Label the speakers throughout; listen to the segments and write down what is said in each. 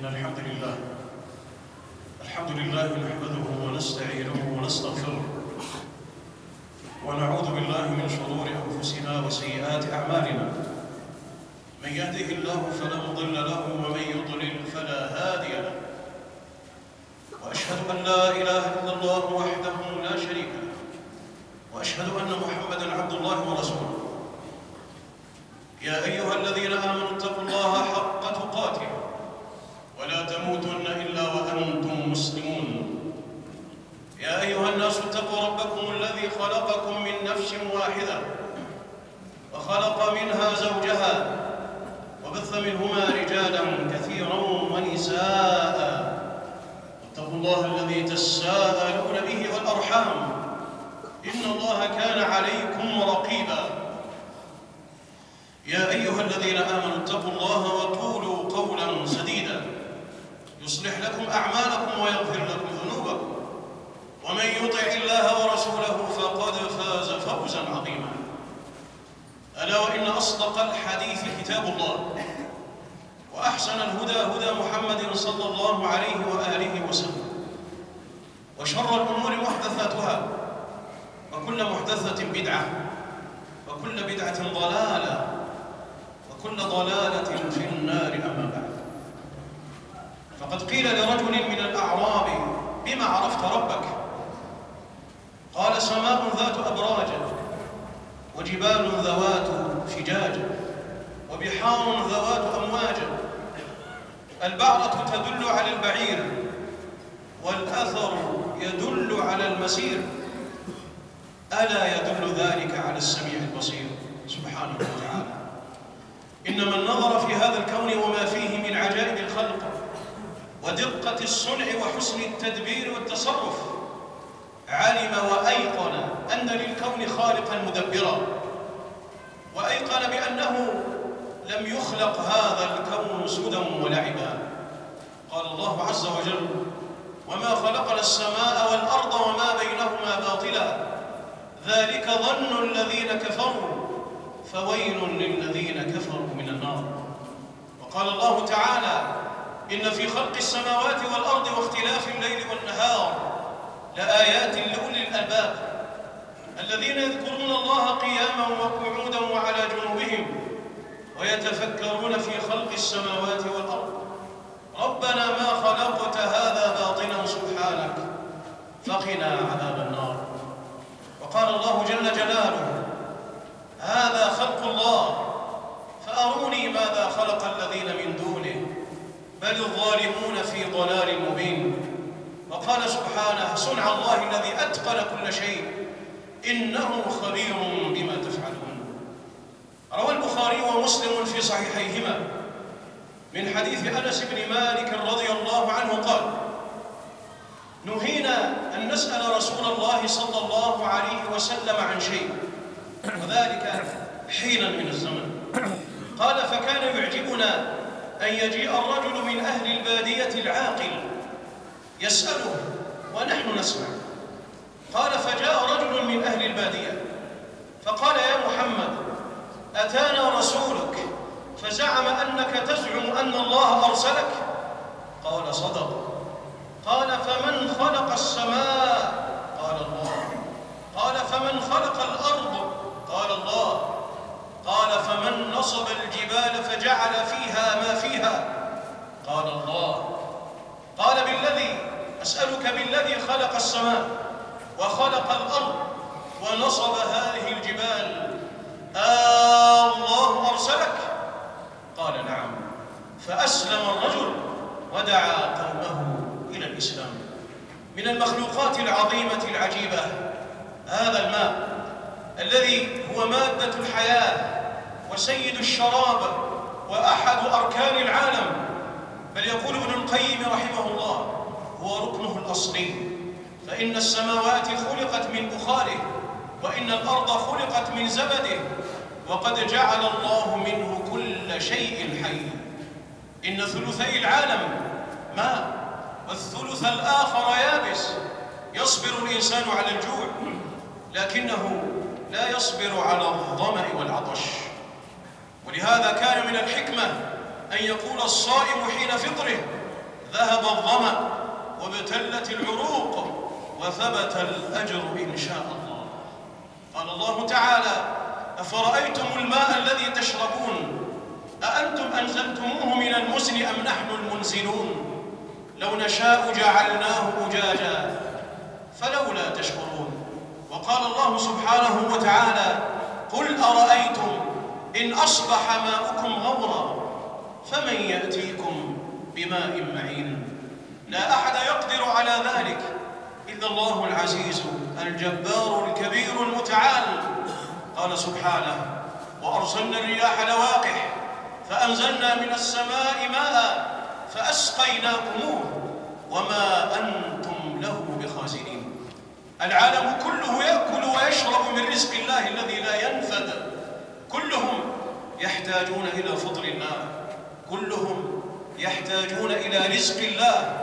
Speaker 1: إن الحمد لله نحمده ونستعينه ونستغفره ونعوذ بالله من شرور أنفسنا وسيئات أعمالنا. من يهده الله فلا مضل له ومن يضلل فلا هادي له، وأشهد أن لا إله إلا الله وحده لا شريك له، وأشهد أن محمدًا عبد الله ورسوله. يا أيها الذين آمنوا اتقوا الله حق تقاته ولا تموتن إلا وأنتم مسلمون. يا أيها الناس اتقوا ربكم الذي خلقكم من نفس واحدة وخلق منها زوجها وبث منهما رجالا كثيرا ونساء، واتقوا الله الذي تساءلون به والأرحام إن الله كان عليكم رقيبا. يا أيها الذين آمنوا اتقوا الله وقولوا قولا سديدا يصلح لكم أعمالكم ويغفر لكم ذنوبكم، ومن يطع الله ورسوله فقد فاز فوزا عظيما. ألا وإن أصدق الحديث كتاب الله، وأحسن الهدى هدى محمد صلى الله عليه وآله وسلم، وشر الأمور محدثاتها، وكل محدثة بدعة، وكل بدعة ضلالة، وكل ضلالة في النار. أما بعد، فقد قيل لرجل من الأعراب: بما عرفت ربك؟ قال: سماء ذات أبراج، وجبال ذوات فجاج، وبحار ذوات أمواج. البعرة تدل على البعير، والأثر يدل على المسير، ألا يدل ذلك على السميع البصير سبحانه وتعالى. إن من نظر في هذا الكون وما فيه من عجائب الخلق ودقة الصنع وحسن التدبير والتصرف علم وأيقن أن للكون خالقا مدبرا، وأيقن بأنه لم يخلق هذا الكون سدى ولعبا. قال الله عز وجل: وما خلقنا السماء والأرض وما بينهما باطلا ذلك ظن الذين كفروا فويل للذين كفروا من النار. وقال الله تعالى: إن في خلق السماوات والأرض واختلاف الليل والنهار لآيات لأولي الألباب الذين يذكرون الله قياما وقعودا وعلى جنوبهم ويتفكرون في خلق السماوات والأرض ربنا ما خلقت هذا باطلا سبحانك فقنا عذاب النار. وقال الله جل جلاله: هذا خلق الله فأروني ماذا خلق الذين من دونه بل الظالمون في ضلال مبين. وقال سبحانه: صنع الله الذي أتقن كل شيء إنه خبير بما تفعلون. روى البخاري ومسلم في صحيحيهما من حديث أنس بن مالك رضي الله عنه قال: نهينا أن نسأل رسول الله صلى الله عليه وسلم عن شيء، وذلك حينا من الزمن. قال: فكان يعجبنا أن يجيء الرجل من أهل البادية العاقل يسأله ونحن نسمع. قال: فجاء رجل من أهل البادية فقال: يا محمد، أتانا رسولك فزعم أنك تزعم أن الله أرسلك. قال: صدق. قال: فمن خلق السماء؟ قال: الله. قال: فمن خلق الأرض؟ قال: الله. قال: فمن نصب الجبال فجعل فيها ما فيها؟ قال: الله. قال: أسألك بالذي خلق السماء وخلق الأرض ونصب هذه الجبال، الله أرسلك؟ قال: نعم. فأسلم الرجل ودعا قومه إلى الإسلام. من المخلوقات العظيمة العجيبة هذا الماء الذي هو مادة الحياة وسيد الشراب وأحد أركان العالم، بل يقول ابن القيم رحمه الله: هو ركنه الأصلي، فإن السماوات خلقت من بخاره، وإن الأرض خلقت من زبده، وقد جعل الله منه كل شيء حي. إن ثلثي العالم ماء والثلث الآخر يابس. يصبر الإنسان على الجوع لكنه لا يصبر على الظمأ والعطش. ولهذا كان من الحكمة أن يقول الصائم حين فطره: ذهب الظمأ وابتلت العروق وثبت الأجر إن شاء الله. قال الله تعالى: أفرأيتم الماء الذي تشربون أأنتم أنزلتموه من المزن أم نحن المنزلون لو نشاء جعلناه أجاجا فلولا تشكرون. وقال الله سبحانه وتعالى: قل أرأيتم إن أصبح ماؤكم غورا فمن يأتيكم بماء معين. لا أحد يقدر على ذلك إلا الله العزيز الجبار الكبير المتعال. قال سبحانه: وأرسلنا الرياح لواقح فأنزلنا من السماء ماء فأسقيناكموه وما أنتم له بخازنين. العالم كله يأكل ويشرب من رزق الله الذي لا ينفد. كلهم يحتاجون إلى فضل الله، كلهم يحتاجون إلى رزق الله،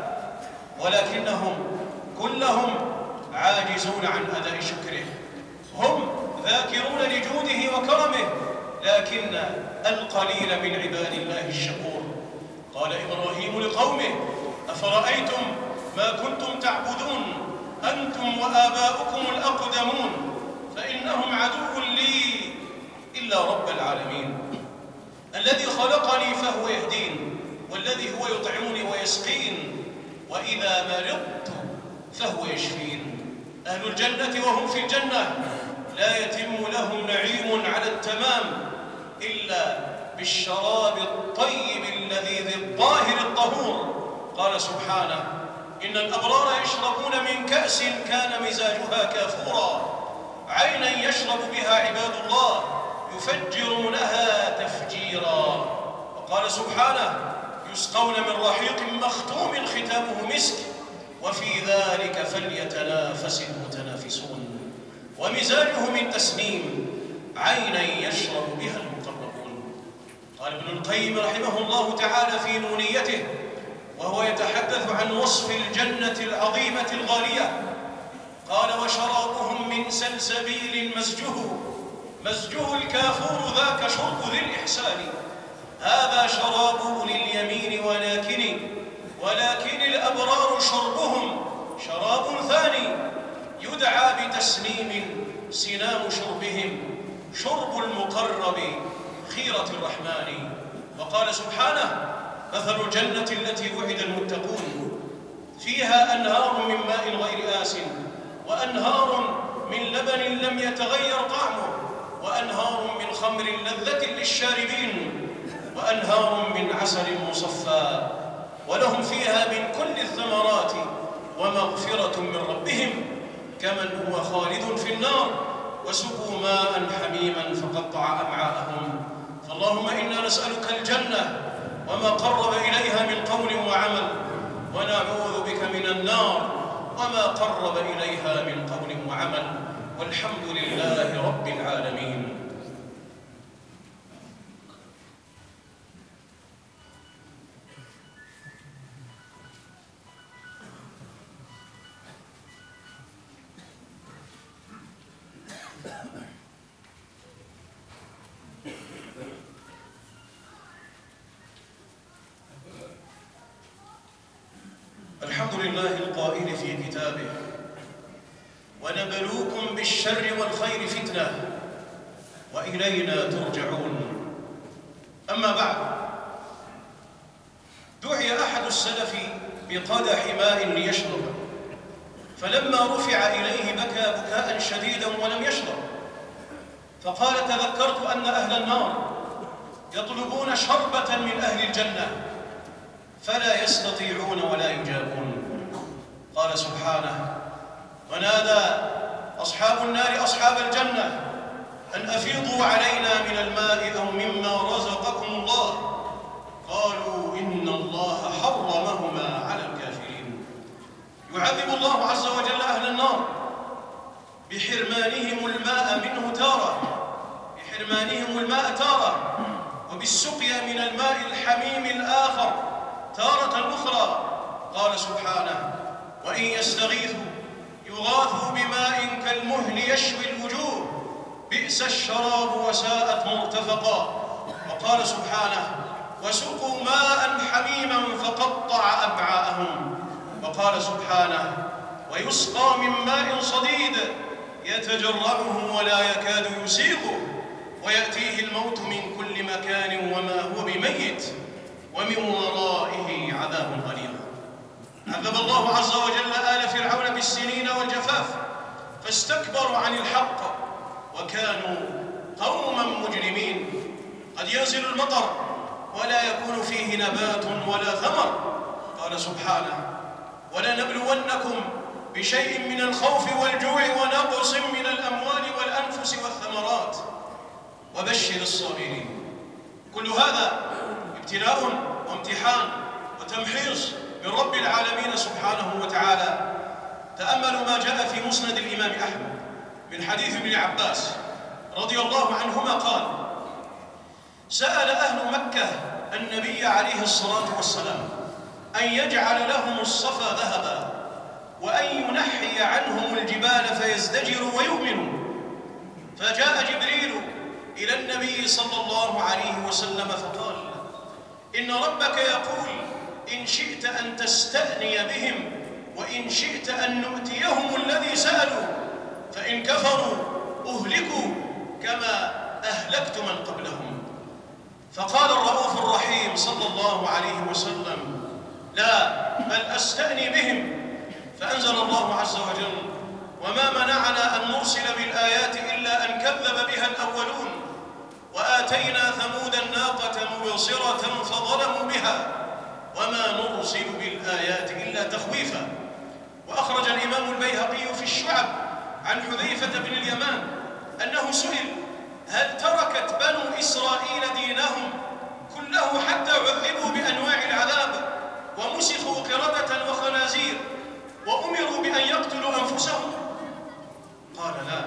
Speaker 1: ولكنهم كلهم عاجزون عن أداء شكره. هم ذاكرون لجوده وكرمه، لكن القليل من عباد الله الشكور. قال إبراهيم لقومه: أفرأيتم ما كنتم تعبدون أنتم وآباؤكم الأقدمون فإنهم عدو لي إلا رب العالمين الذي خلقني فهو يهدين والذي هو يطعمني ويسقين وإذا مرضت فهو يشفين. أهل الجنة وهم في الجنة لا يتم لهم نعيم على التمام إلا بالشراب الطيب اللذيذ الطاهر الطهور. قال سبحانه: إن الأبرار يشربون من كأس كان مزاجها كافورا عينا يشرب بها عباد الله يفجرونها تفجيرا. وقال سبحانه: يسقون من رحيق مختوم ختامه مسك وفي ذلك فليتنافس المتنافسون ومزاجه من تسنيم عينا يشرب بها المقربون. قال ابن القيم رحمه الله تعالى في نونيته وهو يتحدث عن وصف الجنة العظيمة الغالية، قال: وشرابهم من سلسبيل مزجه الكافور ذاك شرب ذي الإحسان. هذا شراب أولي اليمين ولكن الأبرار شربهم شراب ثاني يدعى بتسنيم سنام شربهم شرب المقرب خيرة الرحمن. وقال سبحانه: مثل الجنة التي وعد المتقون فيها أنهار من ماء غير آسن وأنهار من لبن لم يتغير طعمه وأنهار من خمر لذة للشاربين وأنهار من عسل مصفى ولهم فيها من كل الثمرات ومغفرة من ربهم كمن هو خالد في النار وسقوا ماء حميما فقطع أمعاءهم. فاللهم إنا نسألك الجنة وما قرب إليها من قول وعمل ونعوذ بك من النار وما قرب إليها من قول وعمل، والحمد لله رب العالمين. الحمد لله القائل في كتابه: ونبلوكم بالشر والخير فتنة وإلينا ترجعون. أما بعد، دعي أحد السلف بقدح ماء ليشرب، فلما رفع إليه بكى بكاء شديدا ولم يشرب، فقال: تذكرت أن أهل النار يطلبون شربة من أهل الجنة فلا يستطيعون ولا يجابون. قال سبحانه: ونادى أصحاب النار أصحاب الجنة أن أفيضوا علينا من الماء أو مما رزقكم الله، قالوا إن الله حرمهما على الكافرين. يعذب الله عز وجل أهل النار بحرمانهم الماء تارة وبالسقيا من الماء الحميم الآخر تارة أخرى. قال سبحانه: وإن يستغيثوا يغاثوا بماء كالمهل يشوي الوجوه بئس الشراب وساءت مرتفقا. وقال سبحانه: وسقوا ماء حميما فقطع أمعاءهم. وقال سبحانه: ويسقى من ماء صديد يتجرعه ولا يكاد يسيغه ويأتيه الموت من كل مكان وما هو بميت ومن ورائه عذاب غليظ. عذب الله عز وجل آل فرعون بالسنين والجفاف فاستكبروا عن الحق وكانوا قوما مجرمين. قد ينزل المطر ولا يكون فيه نبات ولا ثمر. قال سبحانه: ولنبلونكم بشيء من الخوف والجوع ونقص من الأموال والأنفس والثمرات وبشر الصابرين. كل هذا ابتلاء وامتحان وتمحيص من رب العالمين سبحانه وتعالى. تأملوا ما جاء في مسند الإمام أحمد من حديث ابن عباس رضي الله عنهما قال: سأل أهل مكة النبي عليه الصلاة والسلام أن يجعل لهم الصفا ذهبا وأن ينحي عنهم الجبال فيزدجروا ويؤمنوا. فجاء جبريل إلى النبي صلى الله عليه وسلم فقال: إن ربك يقول إن شئت أن تستأني بهم وإن شئت أن نؤتيهم الذي سألوا، فإن كفروا أهلكوا كما أهلكت من قبلهم. فقال الرؤوف الرحيم صلى الله عليه وسلم: لا، بل أستأني بهم. فأنزل الله عز وجل: وما منعنا أن نرسل بالآيات إلا أن كذب بها الأولون وآتينا ثمود الناقة مبصرة فظلموا بها وما نرسل بالآيات إلا تخويفا. وأخرج الإمام البيهقي في الشعب عن حذيفة بن اليمان أنه سئل: هل تركت بنو إسرائيل دينهم كله حتى عذبوا بأنواع العذاب ومسخوا قردة وخنازير وأمروا بأن يقتلوا أنفسهم؟ قال: لا،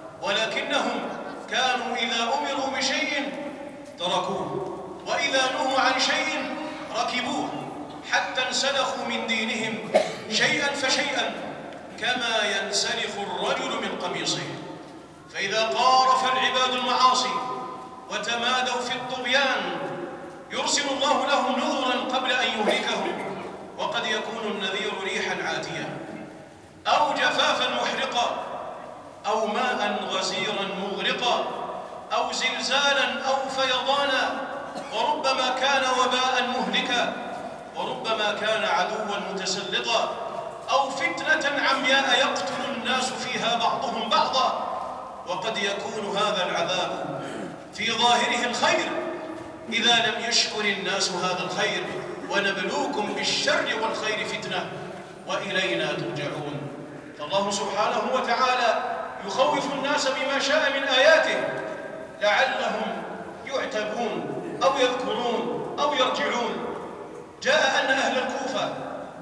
Speaker 1: ولكنهم كانوا إذا أمروا بشيء تركوه وإذا نهوا عن شيء ركبوه حتى انسلخوا من دينهم شيئا فشيئا كما ينسلخ الرجل من قميصه. فإذا قارف العباد المعاصي وتمادوا في الطغيان يرسل الله لهم نذرا قبل أن يهلكهم، وقد يكون النذير ريحا عاتية أو جفافا محرقا أو ماء غزيرا مغرقا أو زلزالا أو فيضانا، وربما كان وباء مهلكا، وربما كان عدوا متسلطا، أو فتنة عمياء يقتل الناس فيها بعضهم بعضا. وقد يكون هذا العذاب في ظاهره الخير إذا لم يشكر الناس هذا الخير. ونبلوكم بالشر والخير فتنة وإلينا ترجعون. فالله سبحانه وتعالى يخوف الناس بما شاء من آياته لعلهم يعتبون أو يذكرون أو يرجعون. جاء أن أهل الكوفة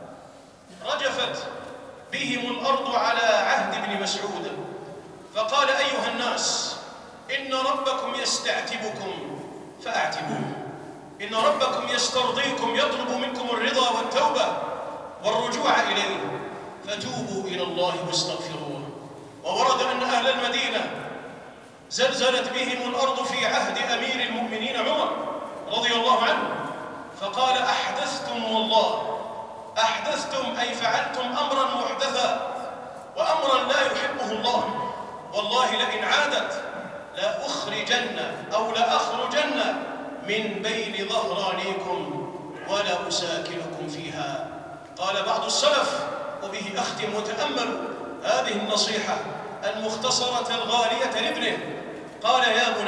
Speaker 1: رجفت بهم الأرض على عهد ابن مسعود، فقال: أيها الناس، إن ربكم يستعتبكم فأعتبوه، إن ربكم يسترضيكم يطلب منكم الرضا والتوبة والرجوع إليه، فتوبوا إلى الله واستغفروه. وورد أن أهل المدينة زلزلت بهم الأرض في عهد أمير المؤمنين عمر رضي الله عنه، فقال: أحدثتم، والله أحدثتم، أي فعلتم أمرا محدثا وأمرا لا يحبه الله، والله لئن عادت لأخرجن أو لأخرجن من بين ظهرانيكم ولا أساكنكم فيها. قال بعض السلف، وبه أختم وتأملوا هذه النصيحة المختصرة الغالية لابنه، قال: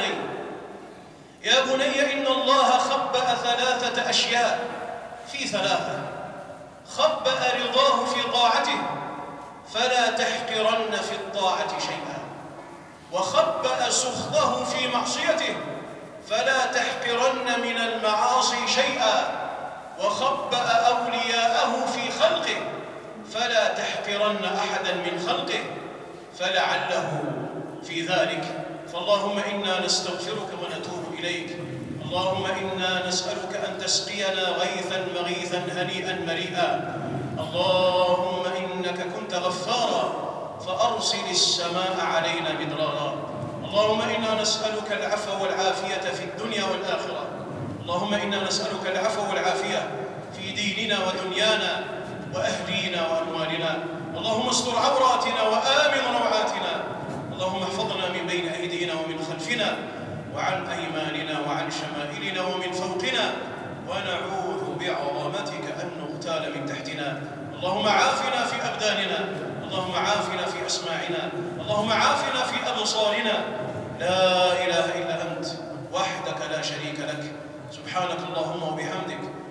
Speaker 1: يا بني إن الله خبأ ثلاثة أشياء في ثلاثة: خبأ رضاه في طاعته فلا تحقرن في الطاعة شيئا، وخبأ سخطه في معصيته فلا تحقرن من المعاصي شيئا، وخبأ أولياءه في خلقه فلا تحقرن أحدا من خلقه فلعله في ذلك. فاللهم إنا نستغفرك ونتوب إليك. اللهم إنا نسألك أن تسقينا غيثا مغيثا هنيئا مريئا. اللهم إنك كنت غفارا فأرسل السماء علينا مدرارا. اللهم إنا نسألك العفو والعافية في الدنيا والآخرة. اللهم إنا نسألك العفو والعافية في ديننا ودنيانا وأهلينا وأموالنا. اللهم استر عوراتنا وآمن روعاتنا. اللهم احفظنا من بين أيدينا ومن خلفنا وعن أيماننا وعن شمائلنا ومن فوقنا، ونعوذ بعظمتك أن نغتال من تحتنا. اللهم عافنا في أبداننا، اللهم عافنا في أسماعنا، اللهم عافنا في أبصارنا. لا إله إلا أنت وحدك لا شريك لك. سبحانك اللهم وبحمدك